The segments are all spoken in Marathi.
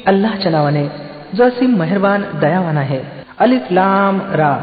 अल्लाहच्या नावाने जो असीम मेहरबान दयावान आहे. अलिफ लाम रा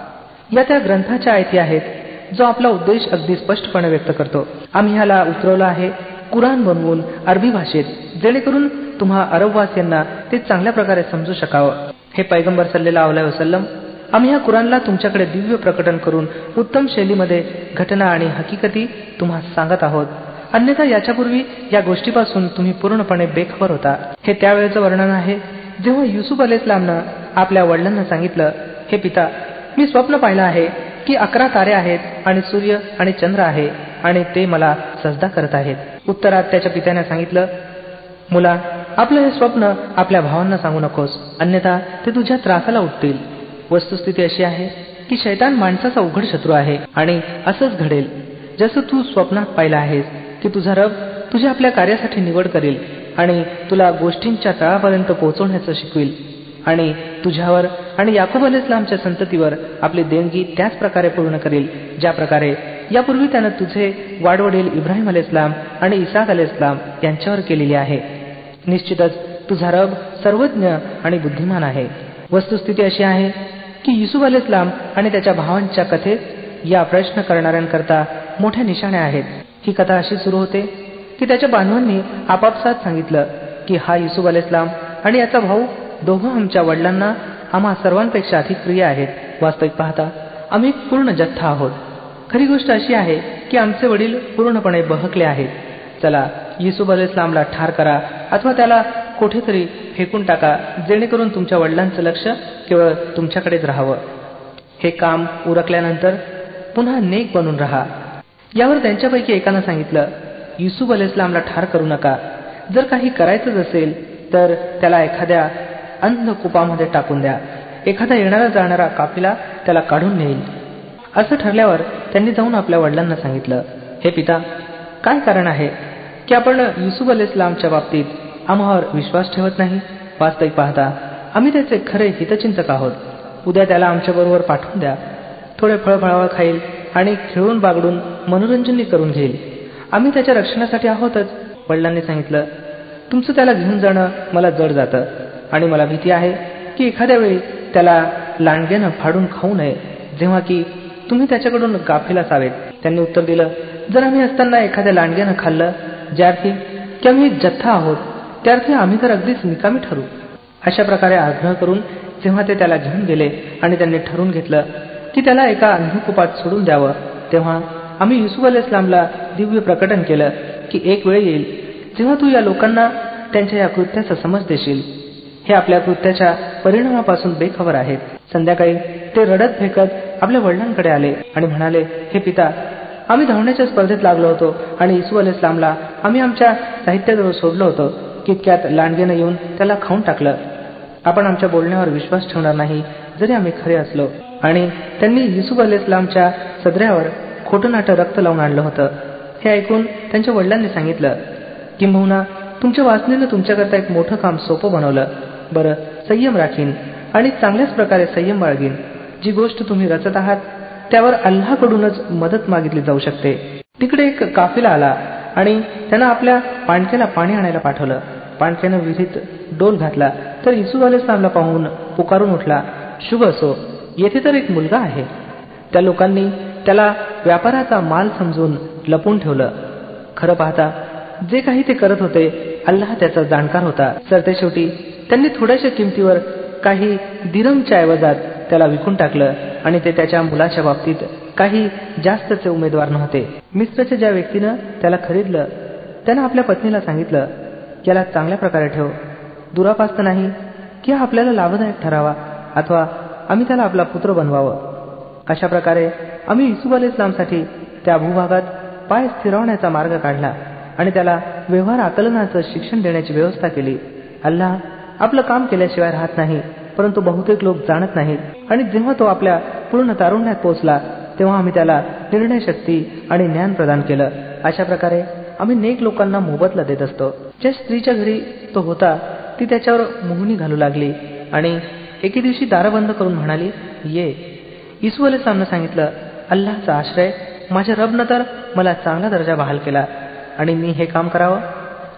या त्या ग्रंथाच्या आयती आहेत जो आपला उद्देश अगदी स्पष्टपणे व्यक्त करतो. आम्ही ह्याला उतरवलं आहे कुराण बनवून अरबी भाषेत, जेणेकरून तुम्हा अरबवासियांना ते चांगल्या प्रकारे समजू शकावं. हे पैगंबर सल्लल्लाहु अलैहि वसल्लम, आम्ही ह्या कुराणला तुमच्याकडे दिव्य प्रकटन करून उत्तम शैलीमध्ये घटना आणि हकीकती तुम्हा सांगत आहोत. अन्यथा याच्यापूर्वी या गोष्टीपासून तुम्ही पूर्णपणे बेखबर होता. हे त्यावेळेचं वर्णन आहे जेव्हा युसुफ अलैहिस्सलामनं आपल्या वडिलांना सांगितलं, हे पिता, मी स्वप्न पाहिलं आहे की 11 तारे आहेत आणि सूर्य आणि चंद्र आहे आणि ते मला सजदा करत आहेत. उत्तरात त्याच्या पित्याने सांगितलं, मुला, आपलं हे स्वप्न आपल्या भावांना सांगू नकोस, अन्यथा ते तुझ्या त्रासाला उठतील. वस्तुस्थिती अशी आहे की शैतान माणसाचा उघड शत्रू आहे आणि असंच घडेल जसं तू स्वप्नात पाहिलं आहेस की तुझा रब तुझ्या आपल्या कार्यासाठी निवड करेल आणि तुला गोष्टींच्या तळापर्यंत पोहोचवण्याचं शिकवेल आणि तुझ्यावर आणि याकूब अलैहिस्सलामच्या संततीवर आपली देणगी त्याच प्रकारे पूर्ण करेल ज्या प्रकारे यापूर्वी त्यानं तुझे वाडवडील इब्राहिम अलैहिस्सलाम आणि इसाक अलैहिस्सलाम यांच्यावर केलेली आहे. निश्चितच तुझा रब सर्वज्ञ आणि बुद्धिमान आहे. वस्तुस्थिती अशी आहे की युसुफ अलैहिस्सलाम आणि त्याच्या भावांच्या कथेत या प्रश्न करणाऱ्यांकरता मोठ्या निशाण्या आहेत. ही कथा अशी सुरू होते की त्याच्या बांधवांनी आपापसात सांगितलं की हा युसुफ अलैहिस्सलाम आणि याचा भाऊ दोघं आमच्या वडिलांना आम्हा सर्वांपेक्षा अधिक प्रिय आहेत. वास्तविक पाहता आम्ही पूर्ण जथ्था आहोत. खरी गोष्ट अशी आहे की आमचे वडील पूर्णपणे बहकले आहेत. चला, युसुफ अलैहिस्सलामला ठार करा अथवा त्याला कोठेतरी फेकून टाका, जेणेकरून तुमच्या वडिलांचं लक्ष केवळ तुमच्याकडेच राहावं. हे काम उरकल्यानंतर पुन्हा नेक बनून राहा. यावर त्यांच्यापैकी एकानं सांगितलं, युसुफ अलैहिस्सलामला ठार करू नका. जर काही करायचंच असेल तर त्याला एखाद्या अंधकूपामध्ये टाकून द्या. एखादा येणारा जाणारा काफिला त्याला काढून नेईल. असं ठरल्यावर त्यांनी जाऊन आपल्या वडिलांना सांगितलं, हे पिता, काय कारण आहे की आपण युसुफ अलैहिस्सलामच्या बाबतीत आम्हावर विश्वास ठेवत नाही? वास्तविक पाहता आम्ही त्याचे खरे हितचिंतक आहोत. उद्या त्याला आमच्याबरोबर पाठवून द्या. थोडे फळफळावळ खाईल आणि खेळून बागडून मनोरंजनही करून घेईल. आम्ही त्याच्या रक्षणासाठी आहोतच. वडिलांनी सांगितलं, तुमचं त्याला घेऊन जाणं मला जड जातं आणि मला भीती आहे की एखाद्या वेळी त्याला लांडग्यानं फाडून खाऊ नये, जेव्हा की तुम्ही त्याच्याकडून गाफील असावेत. त्यांनी उत्तर दिलं, जर आम्ही असताना एखाद्या लांडग्यानं खाल्लं, ज्यार्थी की आम्ही जथ्था आहोत, त्यार्थी आम्ही तर अगदीच निकामी ठरू. अशा प्रकारे आग्रह करून जेव्हा ते त्याला घेऊन गेले आणि त्यांनी ठरवून घेतलं की त्याला एका अंधकूपात सोडून द्यावं, तेव्हा आम्ही युसुफ अलैहिस्सलामला दिव्य प्रकटन केलं की एक वेळ येईल जेव्हा तू या लोकांना त्यांच्या या कृत्याचा समज देशील. हे आपल्या कृत्याच्या परिणामापासून बेखबर आहेत. संध्याकाळी ते रडत फेकत आपल्या वडिलांकडे आले आणि म्हणाले, हे पिता, आम्ही धावण्याच्या स्पर्धेत लागलो होतो आणि युसुफ अलैहिस्सलामला आम्ही आमच्या साहित्याजवळ सोडलं होतं. तितक्यात लांडगेनं येऊन त्याला खाऊन टाकलं. आपण आमच्या बोलण्यावर विश्वास ठेवणार नाही जरी आम्ही खरे असलो. आणि त्यांनी युसुफ अलैहिस्सलामच्या सदऱ्यावर खोटं-नाटं रक्त लावून आणलं होतं. हे ऐकून त्यांच्या वडिलांनी सांगितलं, किंबहुना तुमच्या वासनेनं तुमच्याकरता एक मोठं काम सोपं बनवलं. बरं, संयम राखीन आणि चांगल्याच प्रकारे संयम बाळगीन. जी गोष्ट तुम्ही रचत आहात त्यावर अल्लाहकडूनच मदत मागितली जाऊ शकते. तिकडे एक काफिला आला आणि त्यानं आपल्या पाणक्याला पाणी आणायला पाठवलं. पाणक्यानं विहिरीत डोल घातला तर युसुफ अलैहिस्सलामला पाहून पुकारून उठला, शुभ असो, येथे तर एक मुलगा आहे. त्या लोकांनी त्याला व्यापाराचा माल समजून लपून ठेवलं. खरं पाहता जे काही ते करत होते अल्लाह त्याचा जाणकार होता. सरतेशेवटी त्यांनी थोड्याशा किमतीवर काही दिरहमच्या ऐवजात त्याला विकून टाकलं आणि ते त्याच्या मुलाच्या बाबतीत काही जास्तचे उमेदवार नव्हते. मिस्रच्या ज्या व्यक्तीनं त्याला खरीदलं त्यानं आपल्या पत्नीला सांगितलं, याला चांगल्या प्रकारे ठेव. दुरापास्त नाही की हा आपल्याला लाभदायक ठरावा अथवा आम्ही त्याला आपला पुत्र बनवावं. अशा प्रकारे आम्ही युसुफ अलैहिस्सलामसाठी त्या भूभागात पाय स्थिरवण्याचा मार्ग काढला आणि त्याला व्यवहार आकलनाचं शिक्षण देण्याची व्यवस्था केली. अल्लाह आपलं काम केल्याशिवाय राहत नाही, परंतु बहुतेक लोक जाणत नाहीत. आणि जेव्हा तो आपल्या पूर्ण तारुण्यात पोहोचला तेव्हा आम्ही त्याला निर्णय शक्ती आणि ज्ञान प्रदान केलं. अशा प्रकारे आम्ही नेक लोकांना मोबदला देत असतो. ज्या स्त्रीच्या घरी तो होता ती त्याच्यावर मोहिनी घालू लागली आणि एके दिवशी दारं बंद करून म्हणाली, ये. युसुफ अलैहिस्सलामनं सांगितलं, अल्लाहचा आश्रय, माझ्या रबनं तर मला चांगला दर्जा बहाल केला आणि मी हे काम करावं.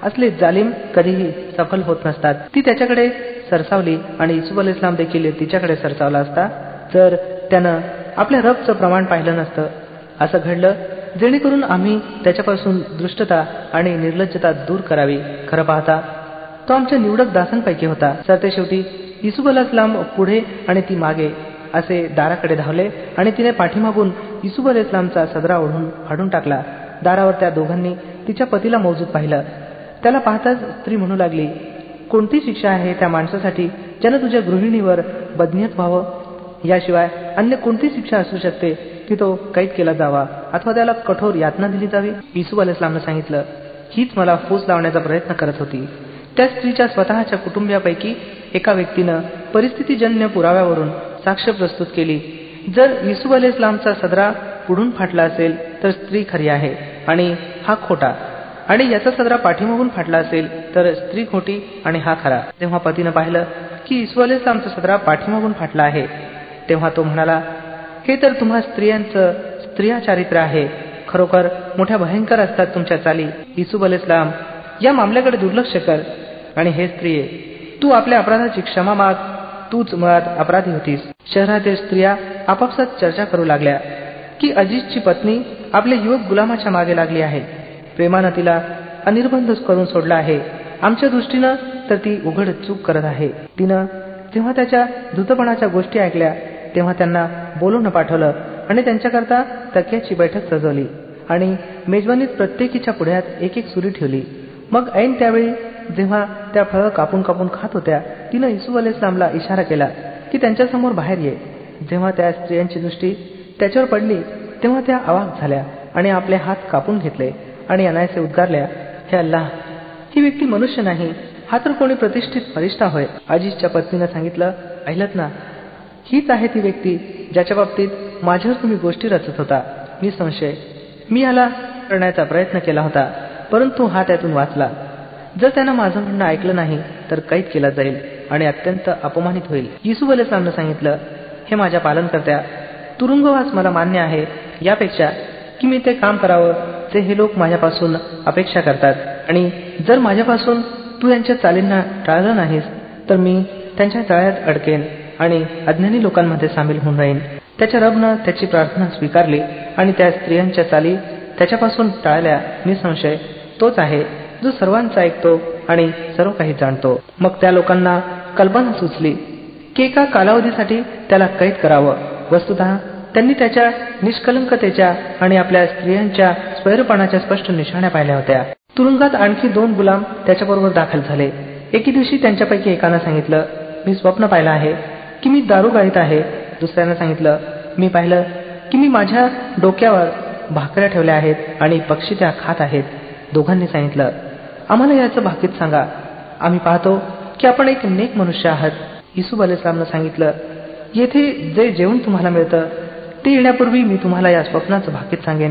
असले जालिम कधीही सफल होत नसतात. ती त्याच्याकडे सरसावली आणि युसूफ अलैहिस्सलाम देखील तिच्याकडे सरसावला असता जर त्यानं आपल्या रबचं प्रमाण पाहिलं नसतं. असं घडलं जेणेकरून आम्ही त्याच्यापासून दुष्टता आणि निर्लज्जता दूर करावी. खरं पाहता तो आमच्या निवडक दासांपैकी होता. सरतेशेवटी युसूफ अलैहिस्सलाम पुढे आणि ती मागे असे दाराकडे धावले आणि तिने पाठीमागून युसूफ अलैहिस्सलामचा सदरा ओढून फाडून टाकला. दारावर त्या दोघांनी तिच्या पतीला मौजूद पाहिलं. त्याला पाहताच स्त्री म्हणू लागली, कोणती शिक्षा आहे त्या माणसासाठी ज्यानं तुझ्या गृहिणीवर बदनियत व्हावं? याशिवाय अन्य कोणती शिक्षा असू शकते की तो कैद केला जावा अथवा त्याला कठोर यातना दिली जावी? युसूफ अलैहिस्सलामने सांगितलं, हीच मला फूस लावण्याचा प्रयत्न करत होती. त्या स्त्रीच्या स्वतःच्या कुटुंबियापैकी एका व्यक्तीनं परिस्थितीजन्य पुराव्यावरून साक्ष प्रस्तुत केली. जर युसूफ अलैहिस्सलामचा सदरा पुढून फाटला असेल तर स्त्री खरी आहे आणि हा खोटा, आणि याचा सदरा पाठीमागून फाटला असेल तर स्त्री खोटी आणि हा खरा. तेव्हा पतीनं पाहिलं की युसूफ अलैहिस्सलामचा सदरा पाठीमागून फाटला आहे. तेव्हा तो म्हणाला, हे तर तुम्हा स्त्रियांचं स्त्रिया चारित्र्य आहे. खरोखर मोठ्या भयंकर असतात तुमच्या चाली. युसूफ अलैहिस्सलाम, या मामल्याकडे दुर्लक्ष कर आणि हे स्त्रिये, तू आपल्या अपराधाची क्षमा माग. तूच मुळात अपराधी होतीस. शहरातील स्त्रिया आपापसात चर्चा करू लागल्या की अजीजची पत्नी आपल्या युवक गुलामाच्या मागे लागली आहे. प्रेमानं तिला अनिर्बंध करून सोडलं आहे. आमच्या दृष्टीनं तर ती उघड चूक करत आहे. तिनं जेव्हा त्याच्या धूतपणाच्या गोष्टी ऐकल्या तेव्हा त्यांना बोलवून पाठवलं आणि त्यांच्याकरता तक्याची बैठक सजवली आणि मेजवानीत प्रत्येकीच्या पुढ्यात एक एक सुरी ठेवली. मग ऐन त्यावेळी जेव्हा त्या फळं कापून कापून खात होत्या तिनं युसूफ अलैहिस्सलामला इशारा केला की त्यांच्यासमोर बाहेर ये. जेव्हा त्या स्त्रियांची दृष्टी त्याच्यावर पडली तेव्हा त्या अवाक झाल्या आणि आपले हात कापून घेतले आणि अनायसे उद्गारल्या, हे अल्लाह, ही व्यक्ती मनुष्य नाही, हा तर कोणी प्रतिष्ठित फरिश्ता होय. अजीजच्या पत्नीनं सांगितलं, पाहिलंत ना, हीच आहे ती व्यक्ती ज्याच्या बाबतीत माझ्यावर तुम्ही गोष्टी रचत होता. निसंशय मी याला करण्याचा प्रयत्न केला होता, परंतु हा त्यातून वाचला. जर त्यानं माझं म्हणणं ऐकलं नाही तर कैद केला जाईल आणि अत्यंत अपमानित होईल. युसूफ अलैहिस्सलामनं सांगितलं, हे माझ्या पालनकर्त्या, तुरुंगवास मला मान्य आहे यापेक्षा की मी ते काम करावं जे हे लोक माझ्यापासून अपेक्षा करतात, आणि जर माझ्यापासून तू यांच्या चालींना टाळलं नाहीस तर मी त्यांच्या जाळ्यात अडकेन आणि अज्ञानी लोकांमध्ये सामील होऊन राहीन. त्याच्या रबनं त्याची प्रार्थना स्वीकारली आणि त्या स्त्रियांच्या चाली त्याच्यापासून टाळल्या. निसंशय तोच आहे जो सर्वांचा ऐकतो आणि सर्व काही जाणतो. मग त्या लोकांना कल्पना सुचली की एका कालावधीसाठी त्याला कैद करावं. वस्तुतः त्यांनी त्याच्या निष्कलंकतेच्या आणि आपल्या स्त्रियांच्या स्वैरपणाच्या स्पष्ट निशाण्या पाहिल्या होत्या. तुरुंगात आणखी 2 गुलाम त्याच्याबरोबर दाखल झाले. एके दिवशी त्यांच्यापैकी एकानं सांगितलं, मी स्वप्न पाहिलं आहे की मी दारू गाळीत आहे. दुसऱ्यानं सांगितलं, मी पाहिलं की मी माझ्या डोक्यावर भाकऱ्या ठेवल्या आहेत आणि पक्षी त्या खात आहेत. दोघांनी सांगितलं, आम्हाला याचं भाकीत सांगा. आम्ही पाहतो की आपण एक नेक मनुष्य आहात. युसूफ अलैहिस्सलामनं सांगितलं, येथे जे जेवण तुम्हाला मिळतं ते येण्यापूर्वी मी तुम्हाला या स्वप्नाचं भाकीत सांगेन.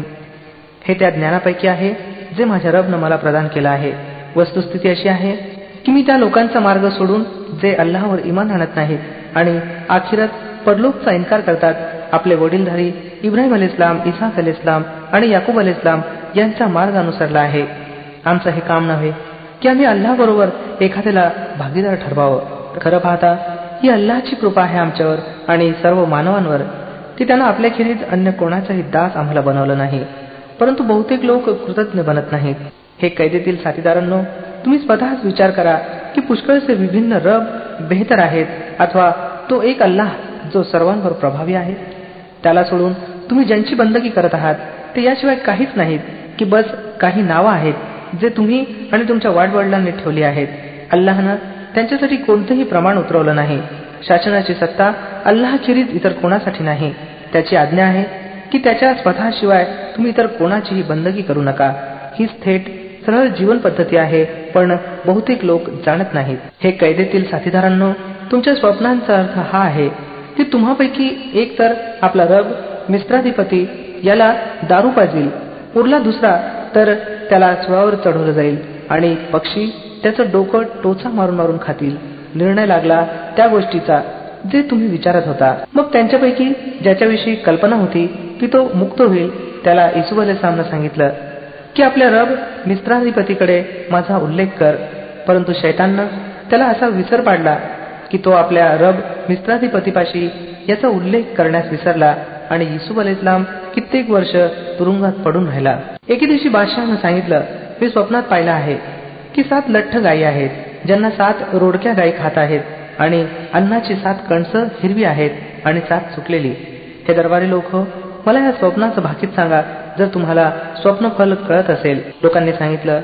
हे त्या ज्ञानापैकी आहे जे माझ्या रबनं मला प्रदान केलं आहे. वस्तुस्थिती अशी आहे की मी त्या लोकांचा मार्ग सोडून जे अल्लाहवर इमान आणत नाहीत आणि आखिरत परलोकचा इन्कार करतात, आपले वडीलधारी इब्राहिम अलैहिस्सलाम, इसाक अलैहिस्सलाम आणि याकूब अलैहिस्सलाम यांचा मार्ग अनुसरला आहे. आमचं हे काम नव्हे की आम्ही अल्लाहबरोबर एखाद्याला भागीदार ठरवावं. खरं पाहता ही अल्लाहची कृपा आहे आमच्यावर आणि सर्व मानवांवर की त्यानं आपल्याखेरीज अन्य कोणाचाही दास आम्हाला बनवलं नाही. परंतु बहुतेक लोक कृतज्ञ बनत नाहीत. हे कैदेतील साथीदारांनो, तुम्ही स्वतःच विचार करा की पुष्कळसे विभिन्न रब बेहतर आहेत अथवा तो एक अल्लाह जो सर्वांवर प्रभावी आहे. त्याला सोडून तुम्ही ज्यांची बंदगी करत आहात ते याशिवाय काहीच नाहीत की बस काही नावं आहेत जे तुम्ही आणि तुमच्या वाडवडिलांनी ठेवली आहेत. अल्लाहनं त्यांच्यासाठी कोणतंही प्रमाण उतरवलं नाही. शासनाची सत्ता अल्लाहखेरीज इतर कोणासाठी नाही. त्याची आज्ञा आहे की त्याच्या स्वतःशिवाय तुम्ही इतर कोणाचीही बंदगी करू नका. हीच थेट सरळ जीवन पद्धती आहे, पण बहुतेक लोक जाणत नाहीत. हे कैदेतील साथीदारांनो, तुमच्या स्वप्नांचा अर्थ हा आहे की तुम्हापैकी एक तर आपला रब मिस्त्राधिपती याला दारू पाजील, उरला दुसरा तर त्याला सुळावर चढवलं जाईल आणि पक्षी त्याचं डोकं टोचा मारून मारून खातील. निर्णय लागला त्या गोष्टीचा जे तुम्ही विचारत होता. मग त्यांच्यापैकी ज्याच्याविषयी कल्पना होती की तो मुक्त होईल त्याला युसूफ अलैहिस्सलामनं सांगितलं, की आपल्या रब मिस्त्राधिपतीकडे माझा उल्लेख कर. परंतु शैताननं त्याला असा विसर पाडला की तो आपल्या रब मिस्त्राधिपतीपाशी याचा उल्लेख करण्यास विसरला आणि युसूफ अलैहिस्सलाम कित्येक वर्ष तुरुंगात पडून राहिला. एके दिवशी बादशहानं सांगितलं, मी स्वप्नात पाहिलं आहे की 7 लठ्ठ गायी आहेत, ज्यांना 7 रोडक्या गायी खात आहेत आणि अन्नाची 7 कणसं हिरवी आहेत आणि 7 सुकलेली. हे दरबारी लोक, मला या स्वप्नाचं भाकीत सांगा जर तुम्हाला स्वप्नफल कळत असेल. लोकांनी सांगितलं,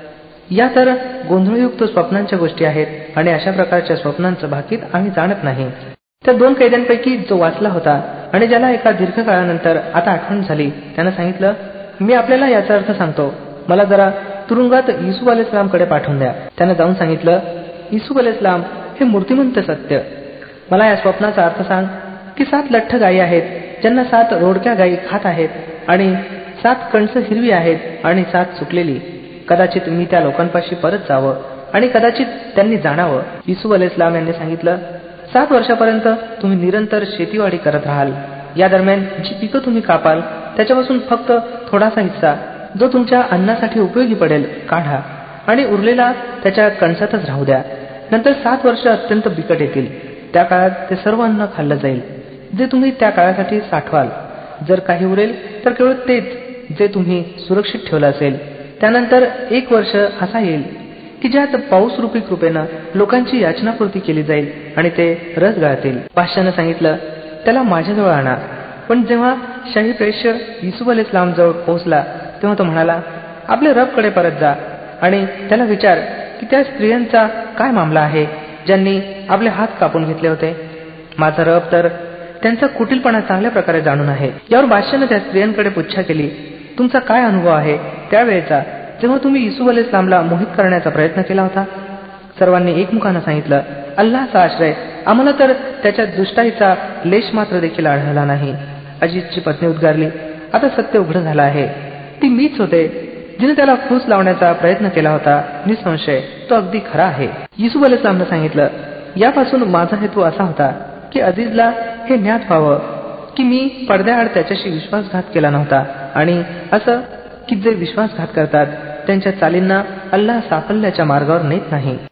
या तर गोंधळयुक्त स्वप्नांच्या गोष्टी आहेत आणि अशा प्रकारच्या स्वप्नांचं भाकीत आम्ही जाणत नाही. त्या 2 कैद्यांपैकी जो वाचला होता आणि ज्याला एका दीर्घ काळानंतर आता आठवण झाली, त्यानं सांगितलं, मी आपल्याला याचा अर्थ सांगतो, मला जरा तुरुंगात युसूफ अलैहिस्सलामकडे पाठवून द्या. त्यानं जाऊन सांगितलं, युसूफ अलैहिस्सलाम हे मूर्तिमंत सत्य, मला या स्वप्नाचा अर्थ सांग की 7 लठ्ठ गायी आहेत, ज्यांना 7 रोडक्या गायी खात आहेत आणि 7 कणसं हिरवी आहेत आणि 7 सुकलेली. कदाचित मी त्या लोकांपाशी परत जावं आणि कदाचित त्यांनी जाणावं. युसूफ अलैहिस्सलाम यांनी सांगितलं, 7 वर्षापर्यंत तुम्ही निरंतर शेतीवाडी करत राहाल. या दरम्यान जी पिकं तुम्ही कापाल त्याच्यापासून फक्त थोडासा हिस्सा जो तुमच्या अन्नासाठी उपयोगी पडेल काढा आणि उरलेला त्याच्या कणसातच राहू द्या. नंतर 7 वर्ष अत्यंत बिकट येतील. त्या काळात ते सर्व अन्न खाल्लं जाईल जे तुम्ही त्या काळासाठी साठवाल. जर काही उरेल तर केवळ तेच जे तुम्ही सुरक्षित ठेवलं असेल. त्यानंतर 1 वर्ष असा येईल की ज्यात पाऊस रूपी कृपेनं लोकांची याचनापूर्ती केली जाईल आणि ते रस गाळतील. बादशहानं सांगितलं, त्याला माझ्याजवळ आणा. पण जेव्हा शाही प्रेष्य युसूफ अलैहिस्सलाम जवळ पोहोचला तेव्हा तो म्हणाला, आपल्या रबकडे परत जा आणि त्याला विचार की त्या स्त्रियांचा काय मामला आहे ज्यांनी आपले हात कापून घेतले होते. माझा रब तर त्यांचा कुटीलपणा चांगल्या प्रकारे जाणून आहे. यावर बादशहानं त्या स्त्रियांकडे पुच्छा केली, तुमचा काय अनुभव आहे त्यावेळेचा जेव्हा तुम्ही युसूफ अलैहिस्सलामला मोहित करण्याचा प्रयत्न केला होता. सर्वांनी एकमुखानं सांगितलं, अल्लाहचा आश्रय, आम्हाला तर त्याच्या दुष्टाईचा लेश मात्र देखील आढळला नाही. अजीजची पत्नी उद्गारली, आता सत्य उघड झालं आहे. ती मीच होते जिने त्याला फूस लावण्याचा प्रयत्न केला होता. निसंशय तो अगदी खरा आहे. युसूफ अलैहिस्सलामनं सांगितलं, यापासून माझा हेतू असा होता की अजीजला हे ज्ञात व्हावं की मी पडद्याआड त्याच्याशी विश्वासघात केला नव्हता आणि असं की जे विश्वासघात करतात त्यांच्या चालींना अल्लाह साफल्याच्या मार्गावर नेत नाही.